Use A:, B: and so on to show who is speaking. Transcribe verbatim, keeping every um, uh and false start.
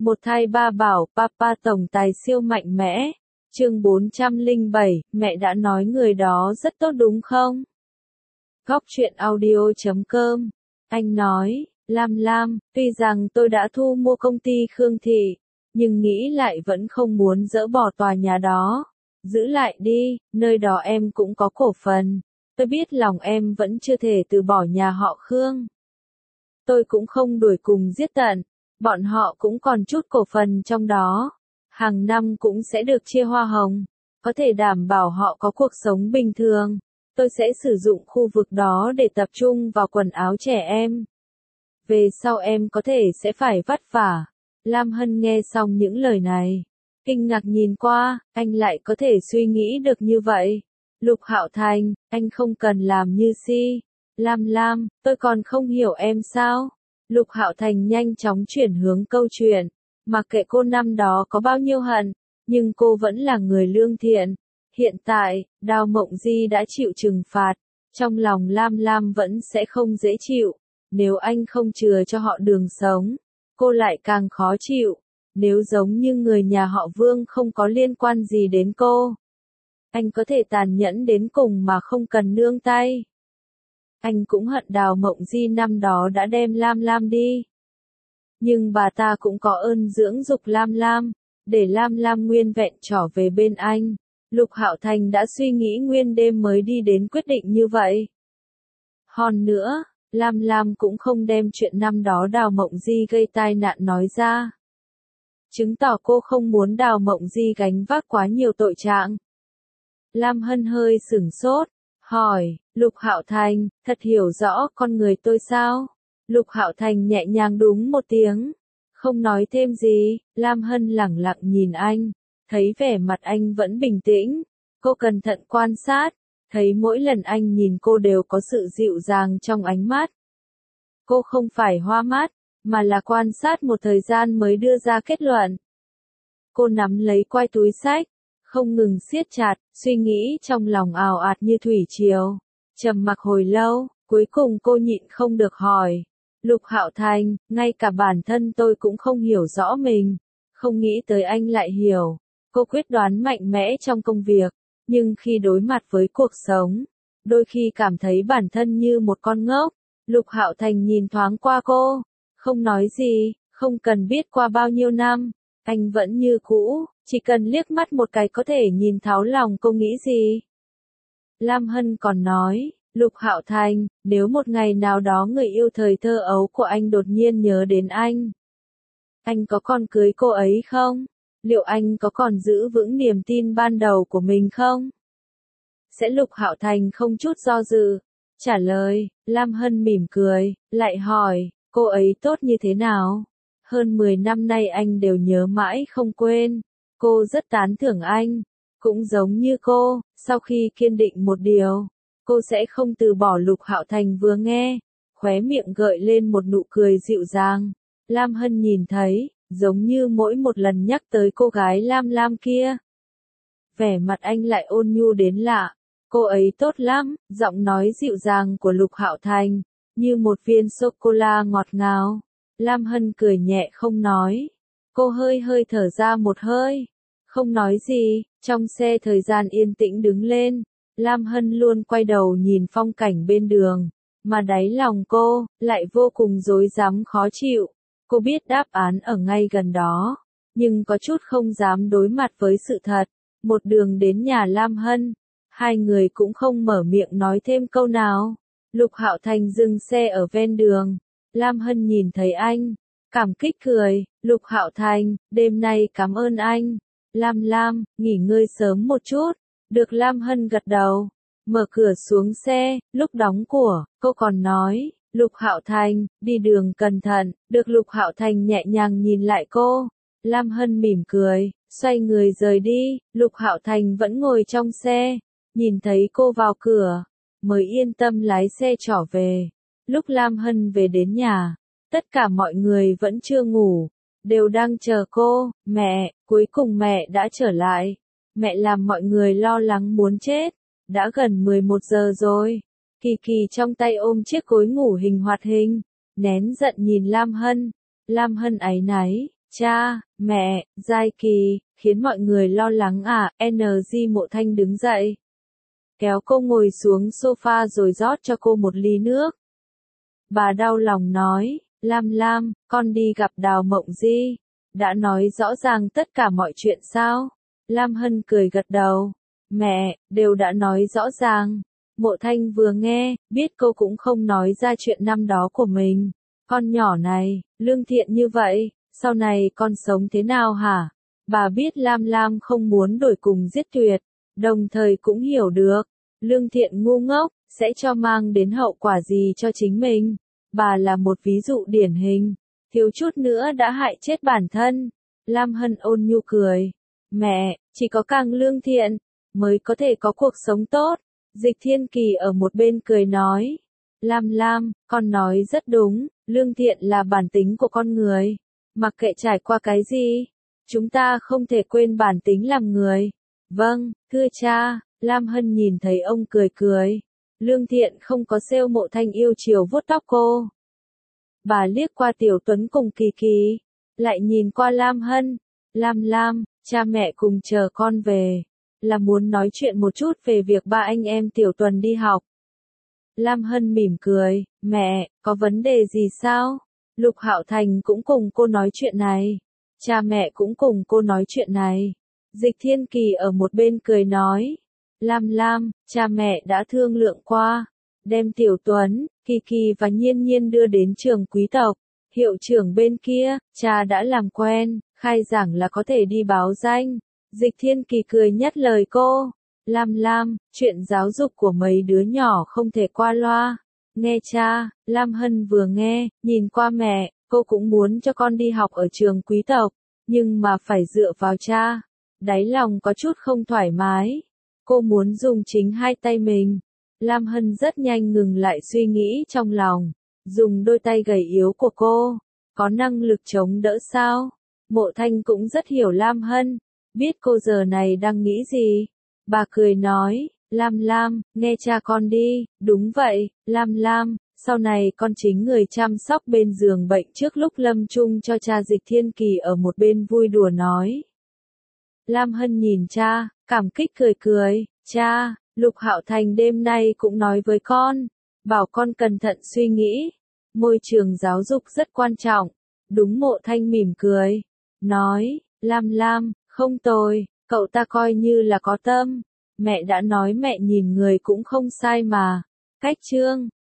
A: Một thai ba bảo, Papa tổng tài siêu mạnh mẽ. Chương bốn trăm lẻ bảy, mẹ đã nói người đó rất tốt đúng không? Góc truyện audio chấm com. Anh nói, Lam Lam, tuy rằng tôi đã thu mua công ty Khương Thị, nhưng nghĩ lại vẫn không muốn dỡ bỏ tòa nhà đó. Giữ lại đi, nơi đó em cũng có cổ phần. Tôi biết lòng em vẫn chưa thể từ bỏ nhà họ Khương. Tôi cũng không đuổi cùng giết tận. Bọn họ cũng còn chút cổ phần trong đó. Hàng năm cũng sẽ được chia hoa hồng. Có thể đảm bảo họ có cuộc sống bình thường. Tôi sẽ sử dụng khu vực đó để tập trung vào quần áo trẻ em. Về sau em có thể sẽ phải vất vả. Lam Hân nghe xong những lời này. Kinh ngạc nhìn qua, anh lại có thể suy nghĩ được như vậy. Lục Hạo Thành, anh không cần làm như si. Lam Lam, tôi còn không hiểu em sao? Lục Hạo Thành nhanh chóng chuyển hướng câu chuyện. Mặc kệ cô năm đó có bao nhiêu hận, nhưng cô vẫn là người lương thiện. Hiện tại, Đào Mộng Di đã chịu trừng phạt. Trong lòng Lam Lam vẫn sẽ không dễ chịu. Nếu anh không chừa cho họ đường sống, cô lại càng khó chịu. Nếu giống như người nhà họ Vương không có liên quan gì đến cô, anh có thể tàn nhẫn đến cùng mà không cần nương tay. Anh cũng hận Đào Mộng Di năm đó đã đem Lam Lam đi. Nhưng bà ta cũng có ơn dưỡng dục Lam Lam, để Lam Lam nguyên vẹn trở về bên anh. Lục Hạo Thành đã suy nghĩ nguyên đêm mới đi đến quyết định như vậy. Hơn nữa, Lam Lam cũng không đem chuyện năm đó Đào Mộng Di gây tai nạn nói ra. Chứng tỏ cô không muốn Đào Mộng Di gánh vác quá nhiều tội trạng. Lam Hân hơi sửng sốt, hỏi, Lục Hạo Thành, thật hiểu rõ con người tôi sao? Lục Hạo Thành nhẹ nhàng đúng một tiếng, không nói thêm gì. Lam Hân lẳng lặng nhìn anh, thấy vẻ mặt anh vẫn bình tĩnh. Cô cẩn thận quan sát, thấy mỗi lần anh nhìn cô đều có sự dịu dàng trong ánh mắt. Cô không phải hoa mắt, mà là quan sát một thời gian mới đưa ra kết luận. Cô nắm lấy quai túi xách, không ngừng siết chặt, suy nghĩ trong lòng ào ạt như thủy triều. Trầm mặc hồi lâu, cuối cùng cô nhịn không được hỏi. Lục Hạo Thành, ngay cả bản thân tôi cũng không hiểu rõ mình. Không nghĩ tới anh lại hiểu. Cô quyết đoán mạnh mẽ trong công việc, nhưng khi đối mặt với cuộc sống, đôi khi cảm thấy bản thân như một con ngốc. Lục Hạo Thành nhìn thoáng qua cô, không nói gì, không cần biết qua bao nhiêu năm, anh vẫn như cũ, chỉ cần liếc mắt một cái có thể nhìn thấu lòng cô nghĩ gì. Lam Hân còn nói, Lục Hạo Thành, nếu một ngày nào đó người yêu thời thơ ấu của anh đột nhiên nhớ đến anh, anh có còn cưới cô ấy không? Liệu anh có còn giữ vững niềm tin ban đầu của mình không? Sẽ Lục Hạo Thành không chút do dự trả lời. Lam Hân mỉm cười, lại hỏi, cô ấy tốt như thế nào? Hơn mười năm nay anh đều nhớ mãi không quên. Cô rất tán thưởng anh. Cũng giống như cô, sau khi kiên định một điều, cô sẽ không từ bỏ. Lục Hạo Thành vừa nghe, khóe miệng gợi lên một nụ cười dịu dàng. Lam Hân nhìn thấy, giống như mỗi một lần nhắc tới cô gái Lam Lam kia, vẻ mặt anh lại ôn nhu đến lạ. Cô ấy tốt lắm, giọng nói dịu dàng của Lục Hạo Thành, như một viên sô-cô-la ngọt ngào. Lam Hân cười nhẹ không nói. Cô hơi hơi thở ra một hơi, không nói gì. Trong xe thời gian yên tĩnh đứng lên. Lam Hân luôn quay đầu nhìn phong cảnh bên đường, mà đáy lòng cô lại vô cùng rối rắm khó chịu. Cô biết đáp án ở ngay gần đó, nhưng có chút không dám đối mặt với sự thật. Một đường đến nhà Lam Hân, hai người cũng không mở miệng nói thêm câu nào. Lục Hạo Thành dừng xe ở ven đường. Lam Hân nhìn thấy anh, cảm kích cười. Lục Hạo Thành, đêm nay cảm ơn anh. Lam Lam, nghỉ ngơi sớm một chút. Được. Lam Hân gật đầu, mở cửa xuống xe. Lúc đóng cửa, cô còn nói, Lục Hạo Thành, đi đường cẩn thận. Được. Lục Hạo Thành nhẹ nhàng nhìn lại cô. Lam Hân mỉm cười, xoay người rời đi. Lục Hạo Thành vẫn ngồi trong xe, nhìn thấy cô vào cửa, mới yên tâm lái xe trở về. Lúc Lam Hân về đến nhà, tất cả mọi người vẫn chưa ngủ, đều đang chờ cô. Mẹ, cuối cùng mẹ đã trở lại. Mẹ làm mọi người lo lắng muốn chết. Đã gần mười một giờ rồi. Kỳ Kỳ trong tay ôm chiếc gối ngủ hình hoạt hình, nén giận nhìn Lam Hân. Lam Hân áy náy, cha, mẹ, Giai Kỳ, khiến mọi người lo lắng à, en giê Mộ Thanh đứng dậy. Kéo cô ngồi xuống sofa rồi rót cho cô một ly nước. Bà đau lòng nói, Lam Lam, con đi gặp Đào Mộng Di. Đã nói rõ ràng tất cả mọi chuyện sao? Lam Hân cười gật đầu. Mẹ, đều đã nói rõ ràng. Mộ Thanh vừa nghe, biết cô cũng không nói ra chuyện năm đó của mình. Con nhỏ này, lương thiện như vậy, sau này con sống thế nào hả? Bà biết Lam Lam không muốn đổi cùng giết tuyệt, đồng thời cũng hiểu được, lương thiện ngu ngốc, sẽ cho mang đến hậu quả gì cho chính mình. Bà là một ví dụ điển hình, thiếu chút nữa đã hại chết bản thân. Lam Hân ôn nhu cười. Mẹ, chỉ có càng lương thiện, mới có thể có cuộc sống tốt. Dịch Thiên Kỳ ở một bên cười nói. Lam Lam, con nói rất đúng, lương thiện là bản tính của con người. Mặc kệ trải qua cái gì, chúng ta không thể quên bản tính làm người. Vâng, thưa cha. Lam Hân nhìn thấy ông cười cười. Lương thiện không có sale. Mộ Thanh yêu chiều vuốt tóc cô. Bà liếc qua Tiểu Tuấn cùng Kỳ Kỳ, lại nhìn qua Lam Hân. Lam Lam, cha mẹ cùng chờ con về, là muốn nói chuyện một chút về việc ba anh em Tiểu Tuần đi học. Lam Hân mỉm cười, mẹ, có vấn đề gì sao? Lục Hạo Thành cũng cùng cô nói chuyện này. Cha mẹ cũng cùng cô nói chuyện này. Dịch Thiên Kỳ ở một bên cười nói. Lam Lam, cha mẹ đã thương lượng qua. Đem Tiểu Tuấn, Kỳ Kỳ và Nhiên Nhiên đưa đến trường quý tộc. Hiệu trưởng bên kia, cha đã làm quen, khai giảng là có thể đi báo danh. Dịch Thiên Kỳ cười nhắc lời cô. Lam Lam, chuyện giáo dục của mấy đứa nhỏ không thể qua loa. Nghe cha, Lam Hân vừa nghe, nhìn qua mẹ, cô cũng muốn cho con đi học ở trường quý tộc, nhưng mà phải dựa vào cha. Đáy lòng có chút không thoải mái. Cô muốn dùng chính hai tay mình. Lam Hân rất nhanh ngừng lại suy nghĩ trong lòng. Dùng đôi tay gầy yếu của cô, có năng lực chống đỡ sao? Mộ Thanh cũng rất hiểu Lam Hân, biết cô giờ này đang nghĩ gì. Bà cười nói, Lam Lam, nghe cha con đi. Đúng vậy, Lam Lam, sau này con chính người chăm sóc bên giường bệnh trước lúc lâm chung cho cha. Dịch Thiên Kỳ ở một bên vui đùa nói. Lam Hân nhìn cha, cảm kích cười cười, cha, Lục Hạo Thành đêm nay cũng nói với con, bảo con cẩn thận suy nghĩ. Môi trường giáo dục rất quan trọng. Đúng. Mộ Thanh mỉm cười, nói, Lam Lam, không tồi, cậu ta coi như là có tâm. Mẹ đã nói mẹ nhìn người cũng không sai mà. Cách chương